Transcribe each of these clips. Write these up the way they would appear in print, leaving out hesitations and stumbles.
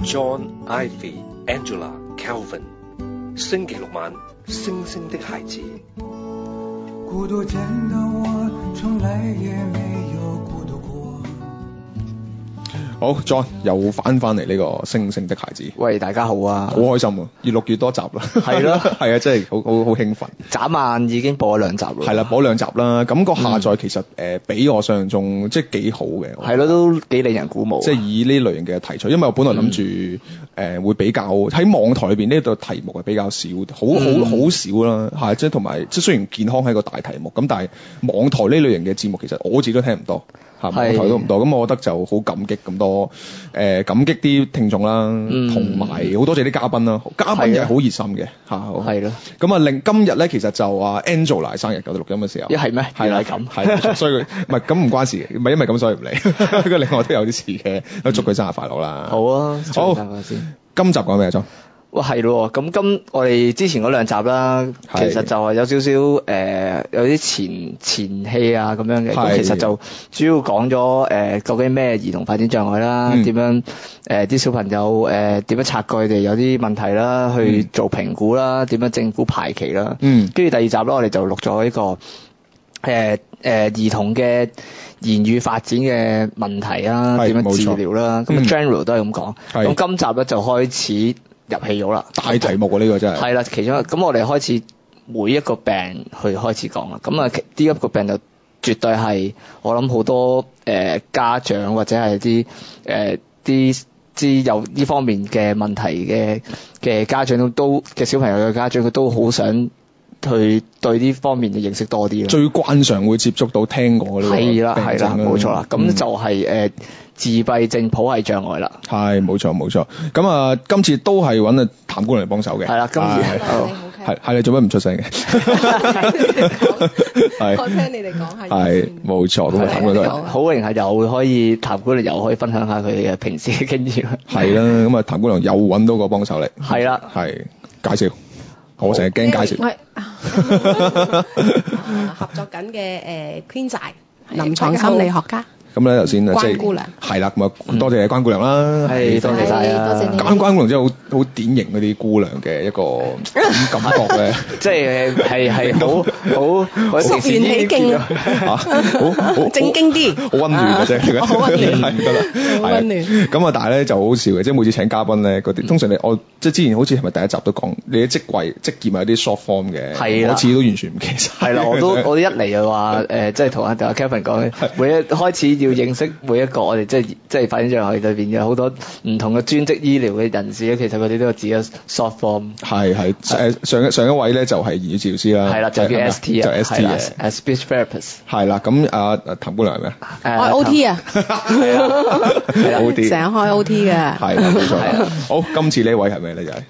John、Ivy、Angela、Calvin。星期六晚，星星的孩子。 孤獨間的我，從來也沒有孤獨過。 好 ，John 又翻嚟呢個星星的孩子。 喂，大家好啊！ 好開心啊！越錄越多集啦。 係咯， 係啊，真係好興奮。 眨眼已經播咗2集啦。 係啦，播2集啦。咁個下載其實比我想象中即係幾好嘅。 係咯，都幾令人鼓舞。 即係以呢類型嘅題材，因為我本來諗住會比較喺網台裏邊呢度題目係比較少，好少啦。係即係同埋即係雖然健康係個大題目，咁但係網台呢類型嘅節目其實我自己都聽唔多。網台都唔多，咁我覺得就好感激咁多感激啲聽眾啦，同埋好多謝啲嘉賓啦，嘉賓又係好熱心嘅嚇， 係咯。 咁啊，今日咧其實就Angela 生日，我哋錄音嘅時候， 係咩？係啦，咁係，所以佢唔係咁唔關事嘅，唔係因為咁所以唔嚟，另外都有啲事嘅，都祝佢生日快樂啦。 好啊， 好，今集講咩啊？ 哇，係咯，咁我哋之前嗰2集啦，其實就係有少少有啲前戲啊咁樣嘅，咁其實就主要講咗究竟咩兒童發展障礙啦，點樣啲小朋友點樣察覺佢哋有啲問題啦，去做評估啦，點樣政府排期啦，跟住第2集啦，我哋就錄咗一個兒童嘅言語發展嘅問題啦，點樣治療啦，咁 general 都係咁講，咁今集咧就開始入戲咗啦， 大題目啊呢個真係。係啦，其中咁我哋開始每一個病去開始講啦。咁啊，呢一個病就絕對係我諗好多家長或者係啲有呢方面嘅問題嘅家長都嘅小朋友嘅家長，佢都好想去對呢方面嘅認識多啲。 最慣常會接觸到聽過呢個病症啦。 係啦，冇錯啦。咁就係自閉症譜系障礙啦。 係冇錯。咁啊，今次都係揾譚姑娘嚟幫手嘅。 係啦，今次係你做乜唔出聲嘅？ 我聽你哋講下。 係冇錯，咁啊譚姑娘好榮幸又可以譚姑娘又可以分享下佢哋嘅平時嘅經驗。 係啦，咁啊譚姑娘又揾到個幫手嚟。 係啦， 係介紹。我成日驚介紹。 合作緊嘅Queen 仔臨床心理學家。 咁咧頭先即係關姑娘係啦，咁啊多謝關姑娘啦， 係多謝晒啊！ 多謝你。 關姑娘真係好典型嗰啲姑娘嘅一個感覺咧， 即係好肅然起敬好正經啲， 好溫暖嘅啫， 好溫暖係得啦， 好溫暖。 咁啊，但係咧就好笑嘅，即係每次請嘉賓咧，嗰啲通常我即係之前好似係咪第一集都講你嘅職業係有啲 short form 嘅，我次都完全唔記得晒。 係啦，我一嚟就話即係同阿 Kevin 講，每一開始要認識每一個我哋即係發展障礙裏邊有好多唔同嘅專職醫療嘅人士咧，其實佢哋都有自己 short form。係上一位咧就係言語治療師啦，係啦，就叫 ST 啊，就 ST 嘅 speech therapist。係啦，咁阿譚姑娘係咩？ 我 OT 啊， 係啊 ，OT 成日開 OT 嘅。 係冇錯。好，今次呢位係咩咧？就係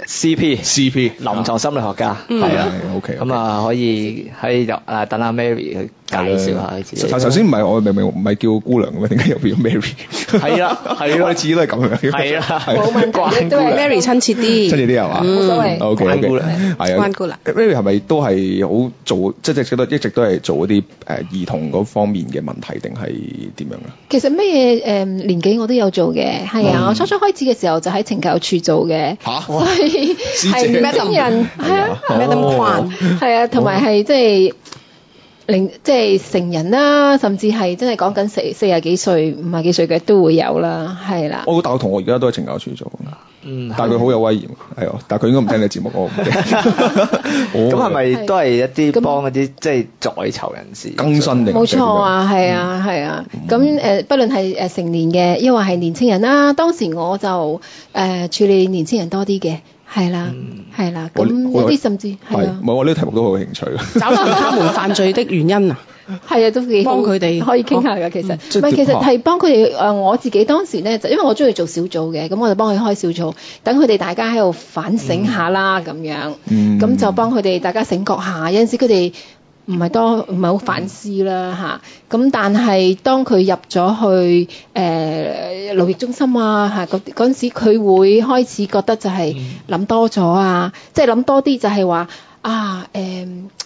CP 臨床心理學家。 係啊 ，OK。 咁啊，可以喺等阿 Mary 去介紹下佢自己。 頭先唔係我明明唔係叫姑娘嘅咩？點解又變咗 Mary？ 係啦，我哋自己都係咁樣。係啦， 冇問題，都係 Mary 親切啲。 親切啲係嘛？ 冇所謂。 OK， 關姑娘係啊。 關姑娘 Mary 係咪都係好做，即係一直都係做嗰啲兒童嗰方面嘅問題，定係點樣啊？ 其實咩年紀我都有做嘅，係啊，我初開始嘅時候就喺懲教處做嘅。 嚇！ 係 Madam 人，係啊 ，Madam Kwan， 係啊，同埋係即係成人啦，甚至係真係講緊40幾歲、50幾歲嘅都會有啦，係啦。 我個大學同學而家都喺懲教處做，但係佢好有威嚴，係啊，但係佢應該唔聽你節目，我唔知。 咁係咪都係一啲幫一啲即係在囚人士更新定？ 冇錯啊，係啊，係啊。咁不論係成年嘅，抑或係年青人啦，當時我就處理年青人多啲嘅。係啦，係啦，咁有啲甚至係啊， 唔係我呢個題目都好有興趣。 找出他們犯罪的原因啊， 係啊，都幾幫佢哋可以傾下㗎。其實唔係，其實係幫佢哋我自己當時咧就因為我中意做小組嘅，咁我就幫佢開小組，等佢哋大家喺度反省下啦咁樣，咁就幫佢哋大家醒覺下，有陣時佢哋唔係好反思啦嚇，咁但係當佢入咗去勞役中心啊嚇，嗰陣時佢會開始覺得就係諗多咗啊，即係諗多啲就係話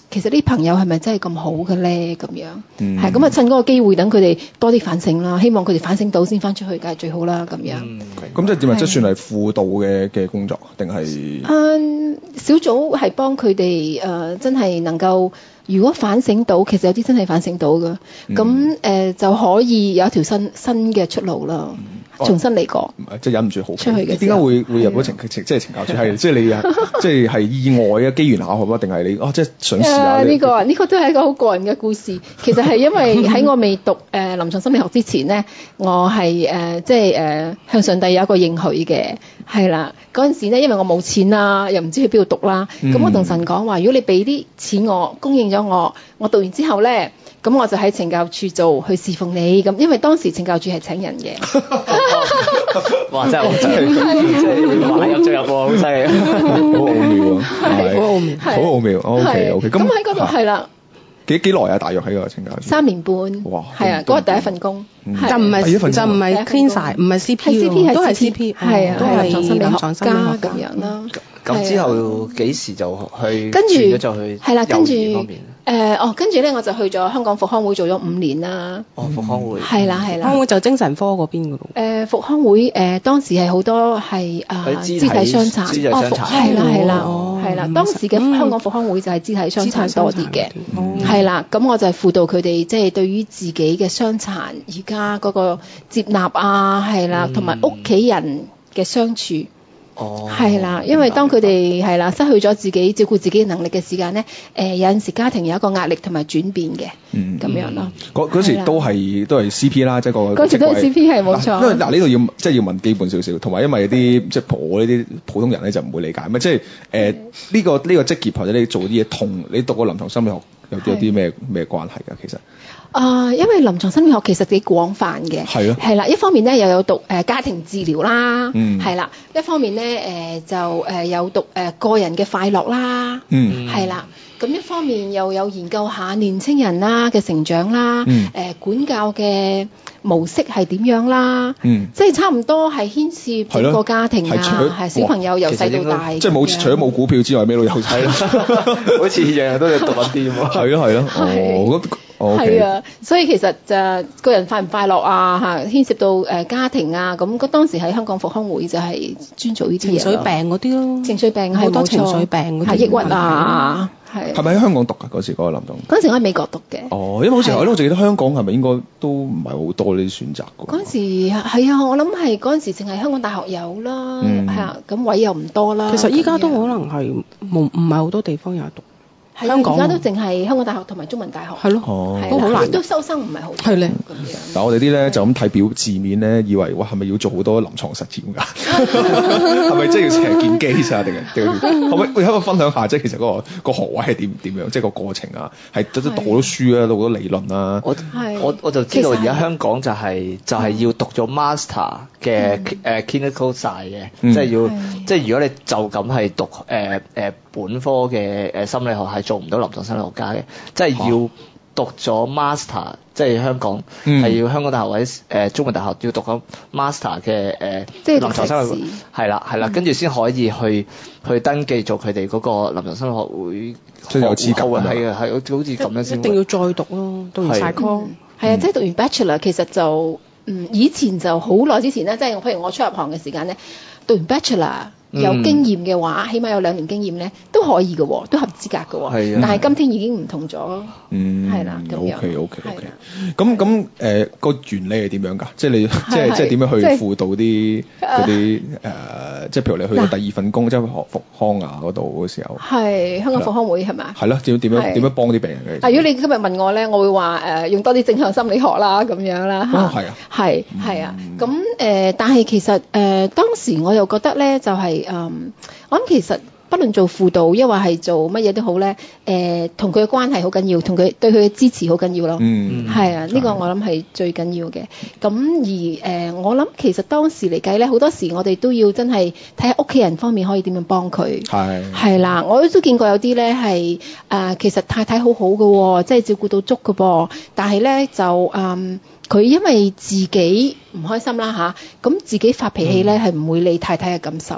其實啲朋友係咪真係咁好嘅咧？咁樣係咁啊，趁嗰個機會等佢哋多啲反省啦，希望佢哋反省到先翻出去，梗係最好啦。咁樣咁即係點啊？即係算係輔導嘅工作定係？ 小組係幫佢哋真係能夠。如果反省到，其實有啲真係反省到嘅，咁就可以有一條新嘅出路啦，重新嚟過。 即係忍唔住好奇， 出去嘅。 點解會入到即係懲教處？係即係你即係意外嘅機緣巧合啊？定係你即係想試下呢個都係一個好個人嘅故事。其實係因為喺我未讀臨床心理學之前咧，我係即係向上帝有一個應許嘅，係啦。嗰陣時咧，因為我冇錢啦，又唔知去邊度讀啦，咁我同神講話：如果你俾啲錢我，供應咗我讀完之後咧，咁我就喺懲教處做去侍奉你咁，因為當時懲教處係請人嘅。 哇！真係好犀利，即係買入就入喎，好犀利， 好奧妙啊，係好奧妙， 好奧妙。OK， 咁喺嗰度係啦。 幾耐啊？大約喺個懲教處 3年半。哇！係啊，嗰個第一份工， 就唔係 clean 晒，唔係 CP， 都係 CP， 係啊，都係臨床心理學咁樣啦。 咁之後幾時就去？ 跟住就去係啦，跟住跟住咧我就去咗香港復康會做咗5年啦。 復康會係啦。復康會就精神科嗰邊㗎咯。 復康會當時係好多係肢體傷殘。係啦。當時嘅香港復康會就係肢體傷殘多啲嘅。係啦，咁我就係輔導佢哋，即係對於自己嘅傷殘而家嗰個接納啊，係啦，同埋屋企人嘅相處。係啦，因為當佢哋係啦失去咗自己照顧自己嘅能力嘅時間咧，有陣時家庭有一個壓力同埋轉變嘅，咁樣咯。 嗰時都係 CP 啦，即係嗰時都係 CP 係冇錯。 因為呢度要問基本少少，同埋因為啲即係我呢啲普通人咧就唔會理解，即係呢個職業或者你做啲嘢同你讀個臨床心理學有啲咩關係㗎？其實因為臨床心理學其實幾廣泛嘅，係啦，一方面咧又有讀家庭治療啦，係啦，一方面咧就有讀個人嘅快樂啦，係啦，咁一方面又有研究下年青人啦嘅成長啦，管教嘅模式係點樣啦，即係差唔多係牽涉整個家庭啊，係小朋友由細到大， 即係除咗冇股票之外，咩都有睇， 好似樣樣都要讀一啲喎。 係咯， 係啊，所以其實就個人快唔快樂啊牽涉到家庭啊，咁當時喺香港復康會就係專做呢啲嘢。 情緒病嗰啲咯， 情緒病係好多情緒病嗰啲， 抑鬱啊， 係咪喺香港讀㗎嗰時嗰個臨床？ 嗰陣時我喺美國讀嘅。 因為好似我記得香港係咪應該都唔係好多呢啲選擇㗎？ 嗰陣時係啊，我諗係嗰陣時淨係香港大學有啦，係啊，咁位又唔多啦。 其實依家都可能係唔係好多地方有得讀。 香港而家都淨係香港大學同埋中文大學。 係咯，都好難， 都收生唔係好。 係咧。 但係我哋啲咧就咁睇字面咧，以為哇係咪要做好多臨床實驗㗎？係咪即係要成日見機啊？定係可唔可以分享下即係其實嗰個學位係點樣？即係個過程啊，係讀好多書啊，讀好多理論啊。 我就知道而家香港就係要讀咗 master 嘅clinical side 嘅，即係如果你就咁係讀本科嘅心理學係做唔到臨床心理學家嘅，即係要讀咗 master，即係香港係要香港大學或者中文大學要讀咗 master 嘅臨床心理學，係啦，跟住先可以去登記做佢哋嗰個臨床心理學會， 即係有資格係好似咁樣先。 一定要再讀咯，讀完晒 course。 係啊，即係讀完 bachelor 其實就以前就好耐之前咧，即係譬如我初入行嘅時間咧，讀完 bachelor。有經驗嘅話，起碼有2年經驗咧，都可以嘅喎，都合資格嘅喎。但係今天已經唔同咗，係啦咁樣。 OK。咁個原理係點樣㗎？即係你即係點樣去輔導啲嗰啲即係譬如你去到第2份工，即係學復康啊嗰度嘅時候。係香港復康會係咪？係咯，點樣幫啲病人嘅？ 如果你今日問我咧，我會話用多啲正向心理學啦，咁樣啦嚇。 係啊。 係啊。咁但係其實當時我又覺得咧，就係。我諗其實不論做輔導，抑或係做乜嘢都好咧，同佢嘅關係好緊要，同佢對佢嘅支持好緊要咯。係啊，呢個我諗係最緊要嘅。咁而我諗其實當時嚟計咧，好多時我哋都要真係睇下屋企人方面可以點樣幫佢。係啦，我都見過有啲咧係其實太太好好嘅，即係照顧到足嘅噃，但係咧就佢因為自己唔開心啦嚇，咁自己發脾氣咧係唔會理太太嘅感受。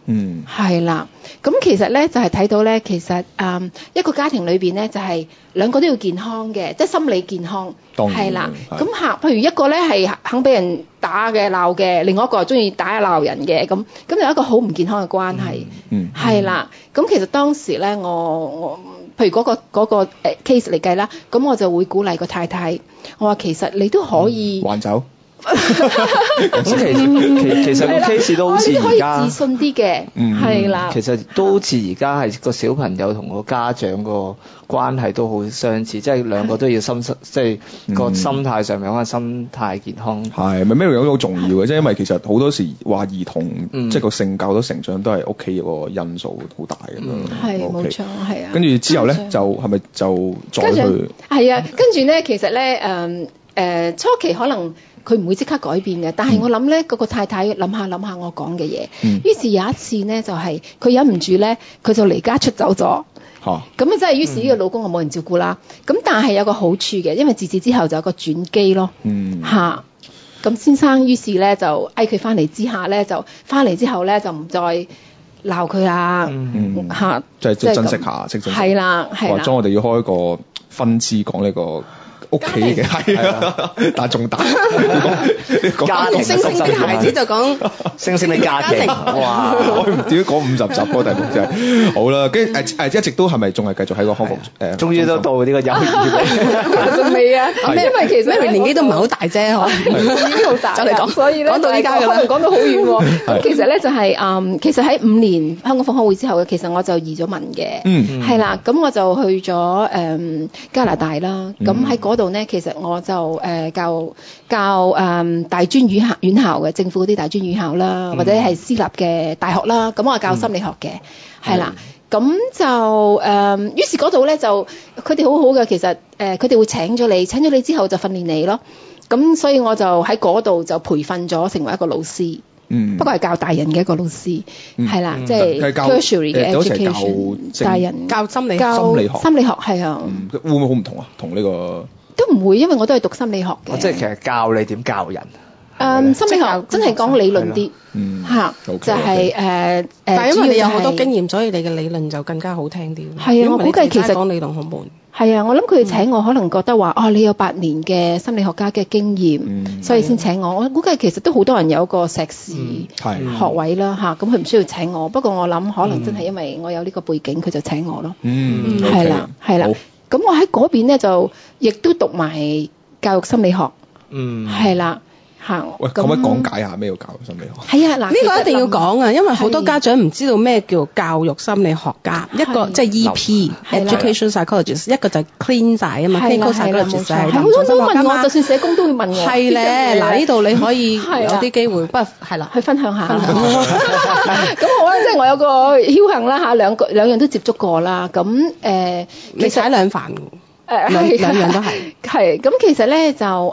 係啦。咁其實咧就係睇到咧，其實一個家庭裏邊咧就係兩個都要健康嘅，即係心理健康。係啦。咁譬如一個咧係肯俾人打嘅鬧嘅，另外一個係中意打鬧人嘅，咁有一個好唔健康嘅關係。係啦。咁其實當時咧，我譬如嗰個case 嚟計啦，咁我就會鼓勵個太太，我話其實你都可以還走。 咁其實個 case 都好似而家自信啲嘅，係啦。 其實都好似而家係個小朋友同個家長個關係都好相似，即係兩個都要即係個心態上面，可能心態健康。 係咪咩樣都好重要嘅？即係因為其實好多時話兒童即係個性教到成長都係屋企個因素好大咁樣。 係冇錯，係啊。 跟住之後咧，就係咪就再去？係啊，跟住咧，其實咧初期可能佢唔會即刻改變嘅，但係我諗咧，嗰個太太諗下我講嘅嘢，於是有一次咧就係佢忍唔住咧，佢就離家出走咗。咁啊真係，於是呢個老公就冇人照顧啦。咁但係有個好處嘅，因為自此之後就有個轉機咯。咁先生於是咧就嗌佢翻嚟之下咧，就翻嚟之後咧就唔再鬧佢啦。 即係珍惜下， 係啦，係啦。 或者我哋要開一個分支講呢個屋企嘅，係啊，但係仲大家庭星星的孩子就講星星的家庭，哇！ 我唔知講50集嗰個題目就係好啦，跟住一直都係咪仲係繼續喺個康復終於都到呢個幼兒園仲未啊？因為其實年紀都唔係好大啫， 已經好大， 就嚟講， 所以咧講到依家㗎啦， 講到好遠喎。咁其實咧就係其實喺5年香港復康會之後，其實我就移咗民嘅，係啦，咁我就去咗加拿大啦，咁喺嗰度咧，其實我就教大專院校嘅政府嗰啲大專院校啦，或者係私立嘅大學啦，咁我教心理學嘅，係啦，咁就於是嗰度咧就佢哋好好嘅，其實佢哋會請咗你之後就訓練你咯，咁所以我就喺嗰度就培訓咗成為一個老師。不過係教大人嘅一個老師，係啦，即係 tertiary 嘅 education， 大人教心理學係啊。 會唔會好唔同啊？同呢個都唔會，因為我都係讀心理學嘅。 即係其實教你點教人。 心理學真係講理論啲，就係但係因為你有好多經驗，所以你嘅理論就更加好聽啲。 係啊，我估計其實講理論好悶。 係啊，我諗佢請我可能覺得話你有8年嘅心理學家嘅經驗，所以先請我。我估計其實都好多人有個碩士學位啦嚇，咁佢唔需要請我。不過我諗可能真係因為我有呢個背景，佢就請我咯。係啦，係啦。咁我喺嗰邊咧就亦都讀埋教育心理學。係啦。 喂，可唔可以講解下咩叫教育心理學？ 係啊，嗱， 呢個一定要講啊，因為好多家長唔知道咩叫教育心理學家，一個即係 EP（Education Psychologist），一個就係 Clean 晒啊嘛 ，Clinical Psychologist 就係臨床心理學家嘛。 就算社工都會問我。 係咧，嗱呢度你可以有啲機會，不過係啦， 去分享下。咁好啦，即係我有個僥倖啦嚇，兩樣都接觸過啦。咁你踩兩飯，兩樣都係。 係咁，其實咧就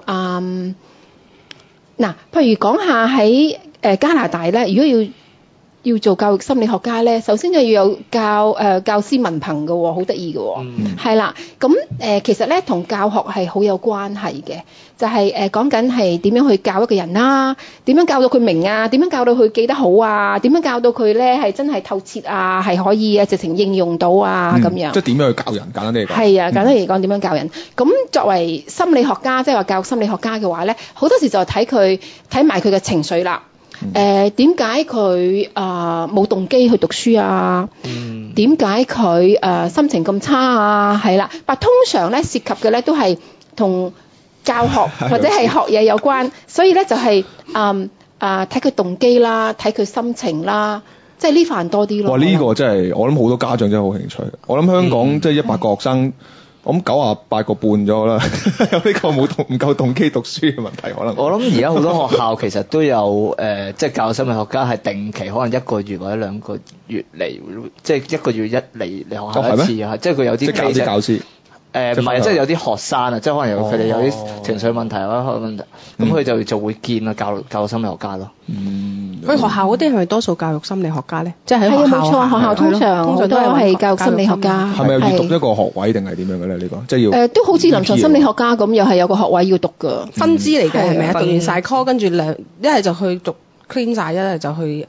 嗱，譬如講下喺加拿大咧，如果要做教育心理學家咧，首先就要有教師文憑嘅喎，好得意嘅喎，係啦。咁其實咧同教學係好有關係嘅，就係講緊係點樣去教一個人啦，點樣教到佢明啊，點樣教到佢記得好啊，點樣教到佢咧係真係透徹啊，係可以直情應用到啊咁樣。 即係點樣去教人？簡單啲嚟講。係啊，簡單嚟講點樣教人？咁作為心理學家，即係話教育心理學家嘅話咧，好多時就睇埋佢嘅情緒啦。點解佢冇動機去讀書啊？點解佢心情咁差啊？係啦，但通常咧涉及嘅咧都係同教學或者係學嘢有關，所以咧就係睇佢動機啦，睇佢心情啦，即係呢範多啲咯。 哇！呢個真係我諗好多家長真係好興趣。我諗香港即係100個學生。我諗98個半咗啦，有呢個唔夠動機讀書嘅問題可能。 我諗而家好多學校其實都有即係教育心理學家係定期，可能1個月或者2個月嚟，即係1個月嚟學校一次啊，即係佢有啲教師。 唔係，即係有啲學生啊，即係可能佢哋有啲情緒問題或者學問題，咁佢就會見啊教育心理學家咯。 佢學校嗰啲係咪多數教育心理學家咧？即係喺學校。 係啊，冇錯，學校通常都係教育心理學家。 係咪要讀一個學位定係點樣嘅咧？呢個即係要都好似臨床心理學家咁，又係有個學位要讀㗎。 分支嚟嘅係咪啊？讀完晒 call 跟住一係就去讀 clean 晒，一係就去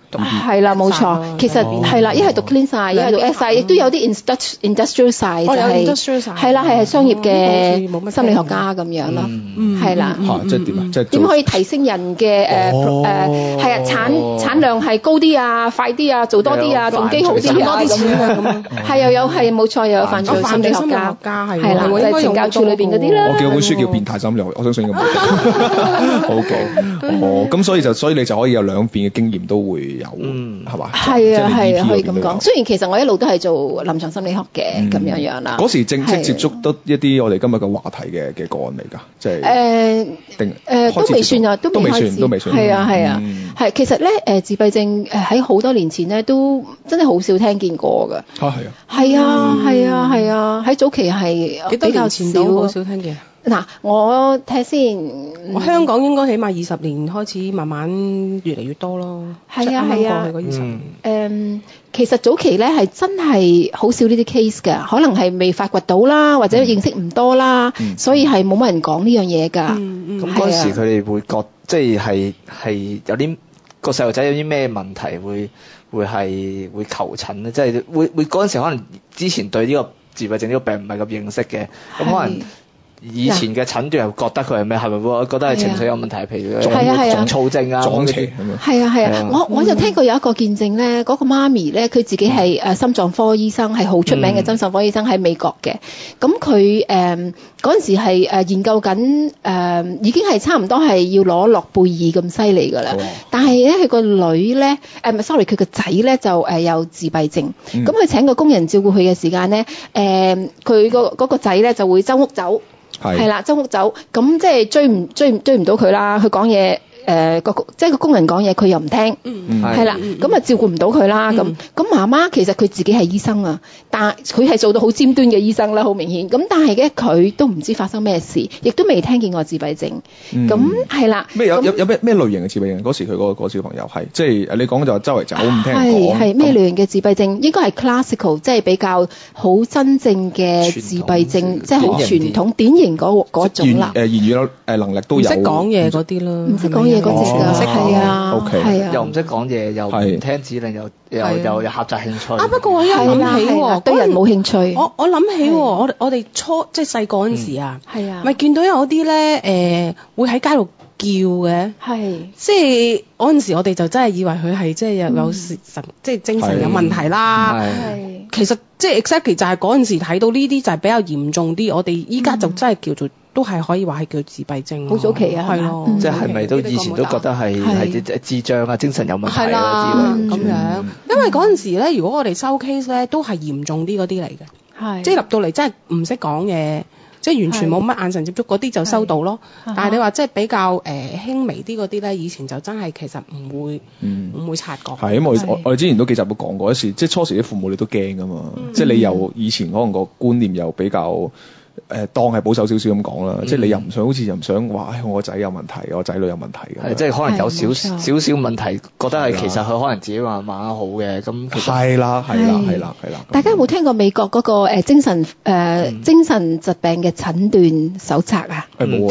係啦，冇錯。其實係啦，一係讀 clean side，一係讀 S side，亦都有啲 industrial side， 就係啦，係商業嘅心理學家咁樣咯。係啦。 即係點啊？即係點可以提升人嘅係啊產量係高啲啊，快啲啊，做多啲啊，動機好啲啊，多啲錢啊咁樣。係又有係冇錯，又有犯罪心理學家係啦，就係懲教處裏邊嗰啲啦。 我見本書叫《變態心理學》，我相信應該冇。OK，咁所以你就可以有兩邊嘅經驗都會有，係嘛？ 係啊，係啊，可以咁講。雖然其實我一路都係做臨床心理學嘅咁樣樣啦。 嗰時正式接觸得一啲我哋今日嘅話題嘅個案嚟㗎，即係都未算啊，都未算。係啊，係其實咧自閉症喺好多年前咧都真係好少聽見過㗎。係啊，喺早期係幾多年前都好少聽見。 嗱，我睇先， 我香港應該起碼20年開始慢慢越嚟越多咯。 係啊， 過去嗰20年。 其實早期咧係真係好少呢啲 case 㗎，可能係未發掘到啦，或者認識唔多啦，所以係冇乜人講呢樣嘢㗎。 咁嗰時佢哋會覺即係有啲個細路仔有啲咩問題會求診咧？即係會嗰陣時可能之前對呢個自閉症呢個病唔係咁認識嘅，咁可能。以前嘅診斷又覺得佢係咩？係咪會覺得係情緒有問題？譬如重躁症啊， 撞邪咁樣。 係啊，我就聽過有一個見證咧，嗰個媽咪咧，佢自己係心臟科醫生，係好出名嘅心臟科醫生喺美國嘅。咁佢嗰陣時係研究緊已經係差唔多係要攞諾貝爾咁犀利㗎啦。但係咧，佢個女咧佢個仔咧就有自閉症。咁佢請個工人照顧佢嘅時間咧，佢嗰個仔咧就會周屋走。係啦，周屋走，咁即係追唔到佢啦。佢講嘢，即係個工人講嘢，佢又唔聽，係啦，咁啊照顧唔到佢啦。咁媽媽其實佢自己係醫生啊，但係佢係做到好尖端嘅醫生啦，好明顯。咁但係咧，佢都唔知發生咩事，亦都未聽見過自閉症。咁係啦。 咩有咩類型嘅自閉症？嗰時佢個小朋友係即係你講就周圍走唔聽講。 係咩類型嘅自閉症？應該係 classical， 即係比較好真正嘅自閉症，即係好傳統典型嗰種啦。 言語能力都有。 唔識講嘢嗰啲啦。 唔識講嘢嗰隻㗎，係啊，係啊， 又唔識講嘢，又唔聽指令，又狹窄興趣。 不過我一諗起喎， 對人冇興趣。 我諗起喎，我哋即係細個嗰陣時啊，咪見到有啲咧會喺街度叫嘅，即係嗰陣時我哋就真係以為佢係即係有即係精神有問題啦。其實即係 exactly 就係嗰陣時睇到呢啲就係比較嚴重啲，我哋依家就真係叫做都係可以話係叫自閉症。 好早期啊， 係咯， 即係咪都以前都覺得係智障啊、精神有問題啊之類咁樣。 因為嗰陣時咧，如果我哋收 case 咧，都係嚴重啲嗰啲嚟嘅，即係入到嚟真係唔識講嘢。即係完全冇乜眼神接觸嗰啲就收到咯，但係你話即係比較輕微啲嗰啲咧，以前就真係其實唔會察覺。 係，因為我哋之前都幾集都講過一次，即係初時啲父母你都驚㗎嘛，即係你又以前可能個觀念又比較當係保守少少咁講啦，即係你又唔想好似又唔想話我個仔有問題，我仔女有問題嘅。 即係可能有少少問題，覺得係其實佢可能自己慢慢好嘅咁。 係啦。 大家有冇聽過美國嗰個精神疾病嘅診斷手冊啊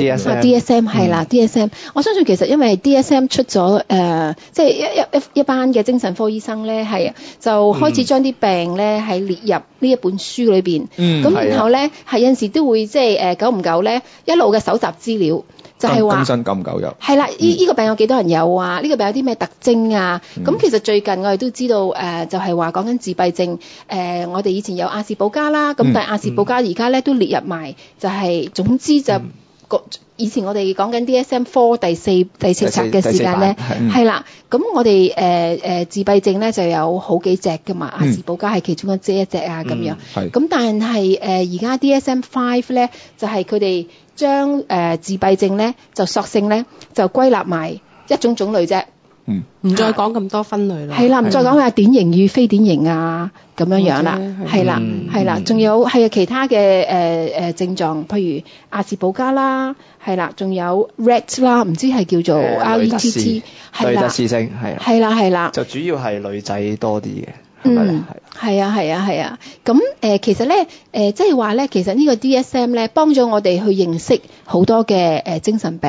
？DSM 係啦，DSM。我相信其實因為 DSM 出咗即係一班嘅精神科醫生咧，就開始將啲病咧係列入呢一本書裏邊。咁然後咧係有陣時都會即係久唔久咧一路嘅搜集資料，就係話更新久唔久有。係啦，呢個病有幾多人有啊？呢個病有啲咩特徵啊？咁其實最近我哋都知道就係話講緊自閉症我哋以前有亞氏保加啦，咁但係亞氏保加而家咧都列入埋，就係總之就以前我哋講緊 DSM-4 第四冊嘅時間咧，係啦。咁我哋自閉症咧就有好幾隻噶嘛，亞氏保加係其中一隻啊咁樣。咁但係而家 DSM-5 咧就係佢哋將自閉症咧就索性咧就歸納埋一種類啫。 唔再講咁多分類啦。係啦，唔再講話典型與非典型啊咁樣啦。係啦，仲有其他嘅症狀，譬如亞氏保加啦，係啦，仲有 Rett 啦，唔知係叫做 RETT， 雷特氏症係啦， 就主要係女仔多啲嘅。 係啊。咁其實咧即係話咧，其實呢個 DSM 咧幫咗我哋去認識好多嘅精神病。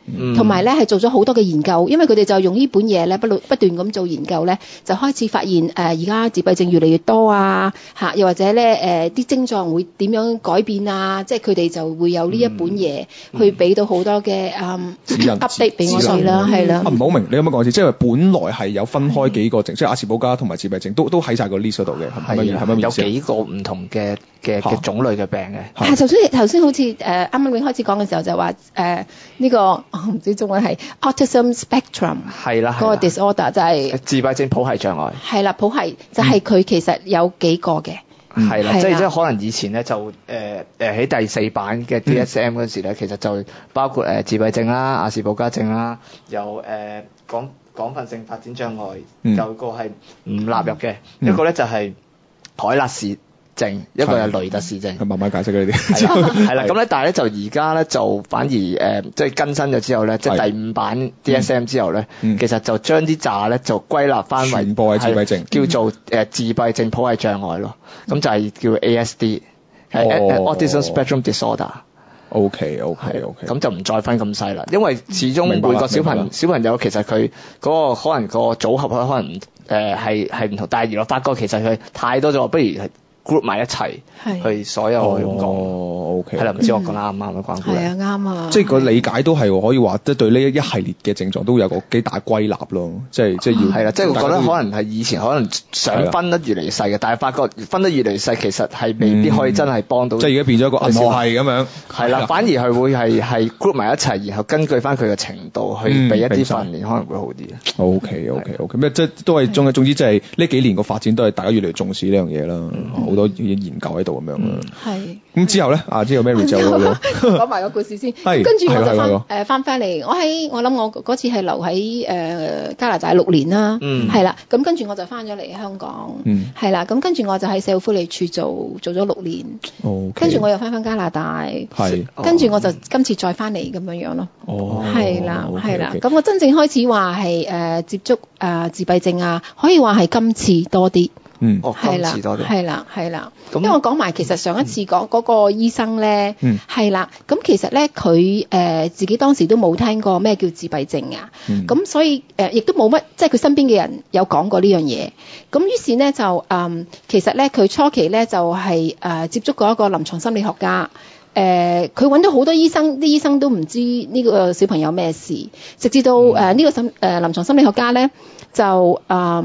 同埋咧係做咗好多嘅研究，因為佢哋就用呢本嘢咧不斷咁做研究咧，就開始發現而家自閉症越嚟越多啊嚇，又或者咧啲症狀會點樣改變啊，即係佢哋就會有呢一本嘢去俾到好多嘅update 俾我哋啦，係啦。 唔好明，你可唔可以講先？即係本來係有分開幾個症，即係亞氏保加同埋自閉症都喺晒個 list 度嘅，係咪有幾個唔同嘅種類嘅病嘅。 係頭先好似啱啱你開始講嘅時候就話呢個我唔知中文係 Autism Spectrum 係啦， 嗰個 disorder 就係自閉症譜系障礙。係啦，譜系就係佢其實有幾個嘅。 係啦，即係可能以前咧就喺第4版嘅 DSM 嗰時咧，其實就包括自閉症啦、亞氏保加症啦，有廣泛性發展障礙，有個係唔納入嘅，一個咧就係凱勒氏症，一個係雷特氏症。 慢慢解釋呢啲。 係啦，咁咧，但係咧就而家咧就反而即係更新咗之後咧，即係第5版 DSM 之後咧，其實就將啲渣咧就歸納翻為全部係自閉症， 叫做自閉症譜系障礙咯。咁就係叫 ASD， 係 Autism Spectrum Disorder。OK。咁就唔再分咁細啦，因為始終每個小朋友其實佢嗰個可能個組合可能係唔同，但係原來發覺其實佢太多咗，不如係 group 埋一齊去所有去咁講。 OK。 係啦，唔知我講啱唔啱啊？關乎係啊，啱啊。 即係個理解都係可以話，即係對呢一系列嘅症狀都有個幾大歸納咯。即係要係啦，即係我覺得可能係以前可能想分得越嚟越細嘅，但係發覺分得越嚟越細，其實係未必可以真係幫到。 即係而家變咗一個銀河系咁樣。 係啦，反而係會係 group 埋一齊，然後根據翻佢嘅程度去俾一啲訓練，可能會好啲。 OK。咩即係都係總之即係呢幾年個發展都係大家越嚟越重視呢樣嘢啦，好多研究喺度咁樣啦。 係。 咁之後咧之後 Mary 就講埋個故事先。跟住我就翻嚟，我諗我嗰次係留喺加拿大6年啦。係啦，咁跟住我就翻咗嚟香港。係啦，咁跟住我就喺社會福利署做咗6年。跟住我又翻加拿大。係。跟住我就今次再翻嚟咁樣咯。係啦。咁我真正開始話係接觸自閉症啊，可以話係今次多啲。係啦，係啦。因為我講埋其實上一次講嗰個醫生咧，係啦。咁其實咧佢自己當時都冇聽過咩叫自閉症啊。咁所以亦都冇乜，即係佢身邊嘅人有講過呢樣嘢。咁於是咧就其實咧佢初期咧就係接觸過一個臨床心理學家。佢揾到好多醫生，啲醫生都唔知呢個小朋友咩事，直至到呢個臨床心理學家咧就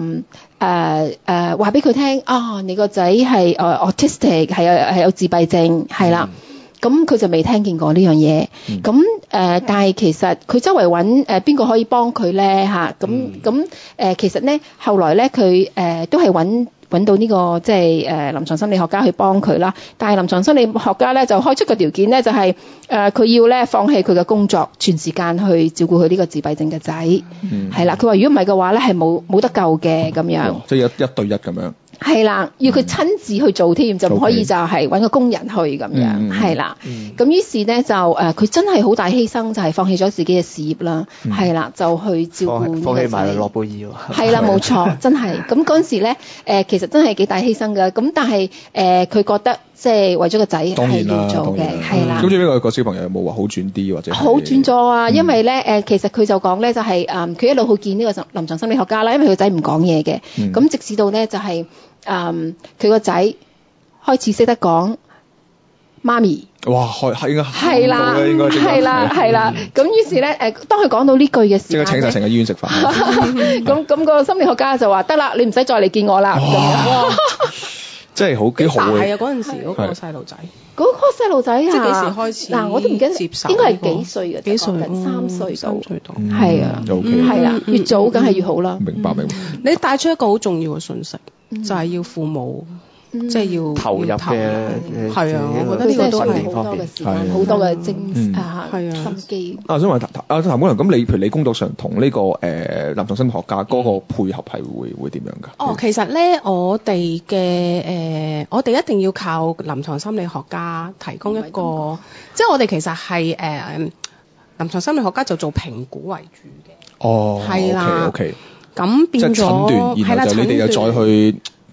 話俾佢聽你個仔係autistic 係有自閉症係啦。咁佢就未聽見過呢樣嘢。咁但係其實佢周圍揾邊個可以幫佢咧嚇？咁其實咧後來咧佢都係揾到呢個即係臨床心理學家去幫佢啦。但係臨床心理學家咧就開出個條件咧，就係佢要咧放棄佢嘅工作，全時間去照顧佢呢個自閉症嘅仔。係啦，佢話如果唔係嘅話咧係冇得救嘅咁樣。 即係一對一咁樣。 係啦，要佢親自去做添，就唔可以就係揾個工人去咁樣。係啦，咁於是咧就佢真係好大犧牲，就係放棄咗自己嘅事業啦。係啦，就去照顧呢個仔。放棄埋諾貝爾喎。係啦，冇錯，真係。咁嗰陣時咧，其實真係幾大犧牲㗎。咁但係佢覺得即係為咗個仔係要做嘅，係啦。 咁至於個小朋友有冇話好轉啲或者？好轉咗啊！因為咧其實佢就講咧就係佢一路去見呢個臨床心理學家啦，因為佢個仔唔講嘢嘅。咁直至到咧就係佢個仔開始識得講媽咪。 哇，係啊， 係啦，係啦。咁於是咧當佢講到呢句嘅時候，即刻請晒成個醫院食飯。咁個心理學家就話：得啦，你唔使再嚟見我啦。哇！ 真係好幾好嘅。 係啊，嗰陣時嗰個細路仔。 嗰個細路仔啊！ 即係幾時開始？ 嗱，我都唔記得，應該係幾歲嘅？幾歲？3歲到。係啊。係啦，越早梗係越好啦。 明白。 你帶出一個好重要嘅訊息，就係要父母即係要投入嘅。 係啊，我覺得呢個都係好多嘅時間，好多嘅心機。 想問譚姑娘，咁你譬如你工作上同呢個臨床心理學家嗰個配合係會點樣㗎？ 其實咧，我哋一定要靠臨床心理學家提供一個，即係我哋其實係臨床心理學家就做評估為主嘅。係啦。OK。咁變咗係啦，就你哋又再去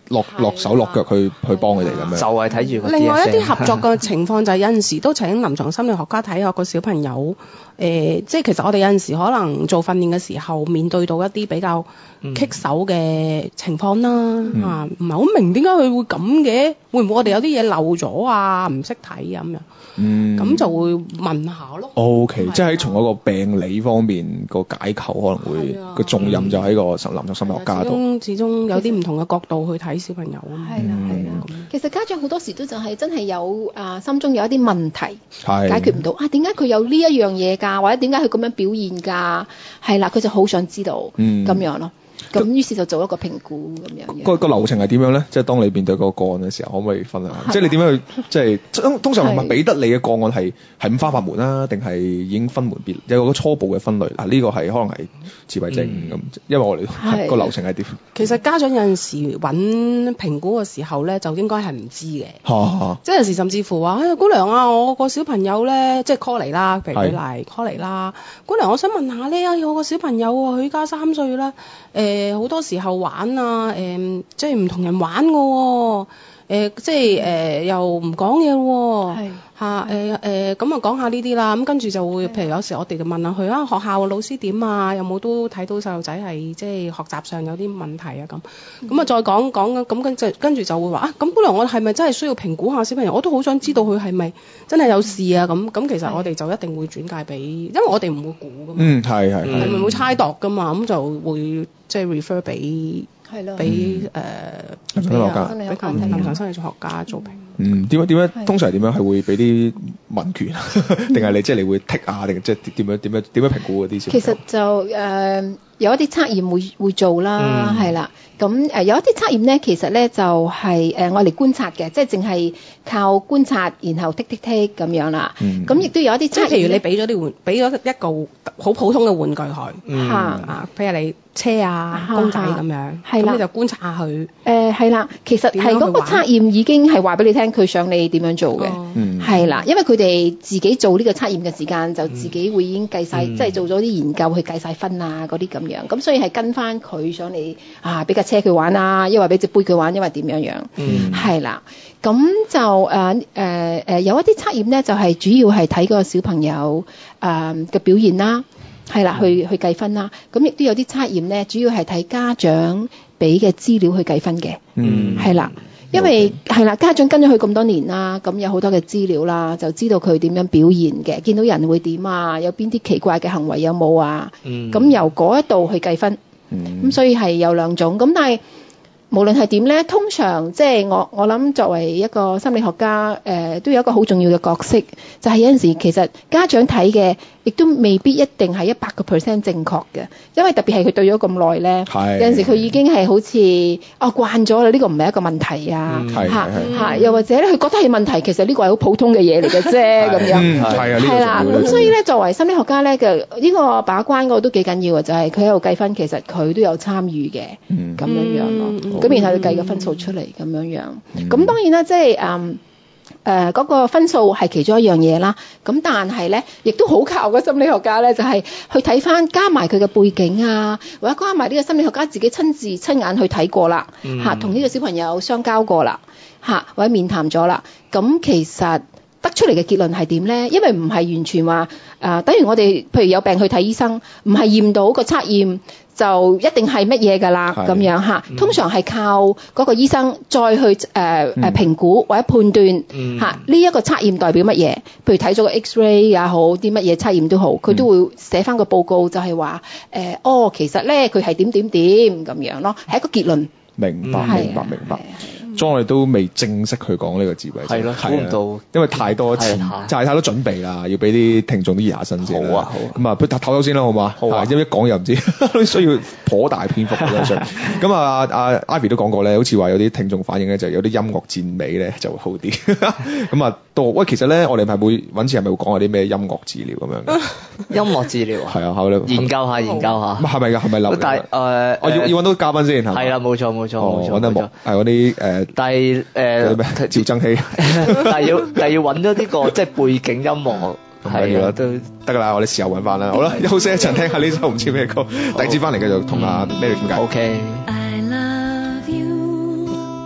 落手落腳去幫佢哋咁樣。 就係睇住。 另外一啲合作嘅情況就係有陣時都請臨床心理學家睇下個小朋友，即係其實我哋有陣時可能做訓練嘅時候面對到一啲比較棘手嘅情況啦，唔係好明點解佢會咁嘅，會唔會我哋有啲嘢漏咗啊，唔識睇啊咁樣。咁就會問下咯。 OK，即係喺從嗰個病理方面個解構可能會個重任就喺個臨床心理學家度。 始終有啲唔同嘅角度去睇小朋友啊。 係啦。其實家長好多時都就係真係有心中有一啲問題解決唔到啊，點解佢有呢一樣嘢㗎，或者點解佢咁樣表現㗎？係啦，佢就好想知道咁樣咯。咁於是就做一個評估咁樣。 個流程係點樣咧？即係當你面對個個案嘅時候，可唔可以分享下？即係你點樣去即係通常係咪俾得你嘅個案係五花八門啦，定係已經分門別有個初步嘅分類？呢個係可能係自閉症咁，因為我哋個流程係點？ 其實家長有陣時揾評估嘅時候咧，就應該係唔知嘅。即係有時甚至乎話：姑娘啊，我個小朋友咧，即係 call 嚟啦，譬如佢嚟 call 嚟啦，姑娘，我想問下咧，我個小朋友啊，佢家3歲啦，好多時候玩啊，即係唔同人玩嘅喎，即係又唔講嘢喎，咁啊講下呢啲啦，咁跟住就會，譬如有時我哋就問下佢啊，學校老師點啊，有冇都睇到細路仔係即係學習上有啲問題啊咁啊再講咁跟住就會話啊，咁本來我係咪真係需要評估下小朋友？我都好想知道佢係咪真係有事啊咁其實我哋就一定會轉介俾，因為我哋唔會估噶嘛，係咪會猜度噶嘛，咁就會即係 refer 俾。係咯，俾臨床心理學家做評。 點樣通常點樣係會俾啲問卷，定係你即係你會剔啊，定即係點樣評估嗰啲先？ 其實就有一啲測驗會做啦，係啦。咁有一啲測驗咧，其實咧就係我嚟觀察嘅，即係淨係靠觀察，然後剔咁樣啦。咁亦都有一啲測驗， 譬如你俾咗一個好普通嘅玩具佢，譬如你車啊、公仔咁樣，咁你就觀察下佢。 係啦，其實係嗰個測驗已經係話俾你聽，佢想你點樣做嘅。係啦，因為佢哋自己做呢個測驗嘅時間，就自己會已經計晒，即係做咗啲研究去計晒分啊嗰啲咁樣。咁所以係跟翻佢想你俾架車佢玩啊，因為俾隻杯佢玩，因為點樣樣。係啦，咁就有一啲測驗咧，就係主要係睇個小朋友嘅表現啦。係啦，去計分啦。咁亦都有啲測驗咧，主要係睇家長俾嘅資料去計分嘅。係啦，因為係啦，家長跟咗佢咁多年啦，咁有好多嘅資料啦，就知道佢點樣表現嘅，見到人會點啊，有邊啲奇怪嘅行為有冇啊？咁由嗰一度去計分。咁所以係有兩種。咁但係無論係點咧，通常即係我諗作為一個心理學家，都有一個好重要嘅角色，就係有陣時其實家長睇嘅，亦都未必一定係100% 正確嘅，因為特別係佢對咗咁耐咧，有陣時佢已經係好似慣咗啦，呢個唔係一個問題啊，又或者咧佢覺得係問題，其實呢個係好普通嘅嘢嚟嘅啫咁樣，係啦，咁所以咧作為心理學家咧嘅呢個把關嗰個都幾緊要嘅，就係佢喺度計分，其實佢都有參與嘅，咁樣樣咯。咁然後佢計個分數出嚟咁樣樣，咁當然啦，即係嗰個分數係其中一樣嘢啦。咁但係咧，亦都好靠個心理學家咧，就係去睇翻加埋佢嘅背景啊，或者加埋呢個心理學家自己親眼去睇過啦，同呢個小朋友相交過啦，或者面談咗啦。咁其實得出嚟嘅結論係點咧？因為唔係完全話等於我哋譬如有病去睇醫生，唔係驗到個測驗就一定係乜嘢㗎啦，咁樣嚇。通常係靠嗰個醫生再去評估或者判斷呢一個測驗代表乜嘢。譬如睇咗個 X-ray 也好，啲乜嘢測驗都好，佢都會寫翻個報告，就係話其實咧佢係點咁樣咯，係一個結論。 明白。我哋都未正式去講呢個自閉症， 係咯，估唔到，因為太多就係太多準備啦，要俾啲聽眾都熱下身先。好啊，咁啊，唞唞先啦，好嘛？好啊，因為一講又唔知，需要頗大篇幅嘅上。咁啊，Ivy 都講過咧，好似話有啲聽眾反映咧，就有啲音樂讚美咧就會好啲。咁啊，其實咧，我哋係會揾次係咪會講下啲咩音樂治療咁樣？ 音樂治療係啊，好啦，研究下。係咪㗎？係咪留？但係我要揾到嘉賓先係啦，冇錯，揾得冇係嗰啲但係趙增熹， 但係要揾咗呢個即係背景音樂係啦，都得㗎啦，我哋時候揾翻啦。好啦，休息一陣，聽下呢首唔知咩歌，第二節翻嚟繼續同阿 Mary 傾偈。 OK。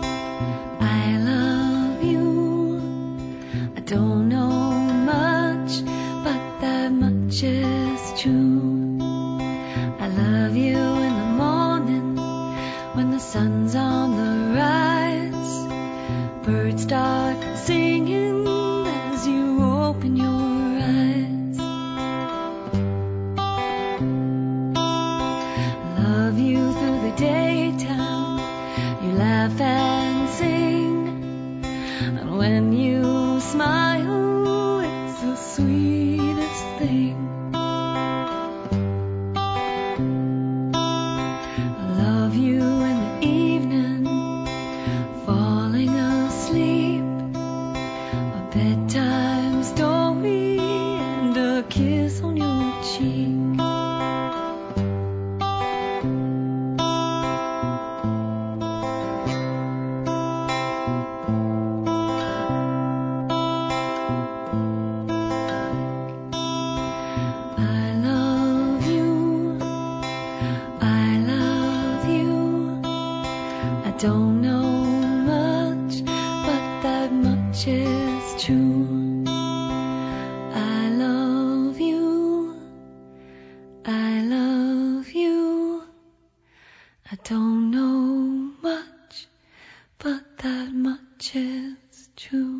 Love you through the daytime, you laugh and sing, and when you smile, it's the sweetest thing. I love you in the evening, falling asleep, a bedtime story and a kiss on your cheek. Don't know much, but that much is true. I love you. I love you. I don't know much, but that much is true.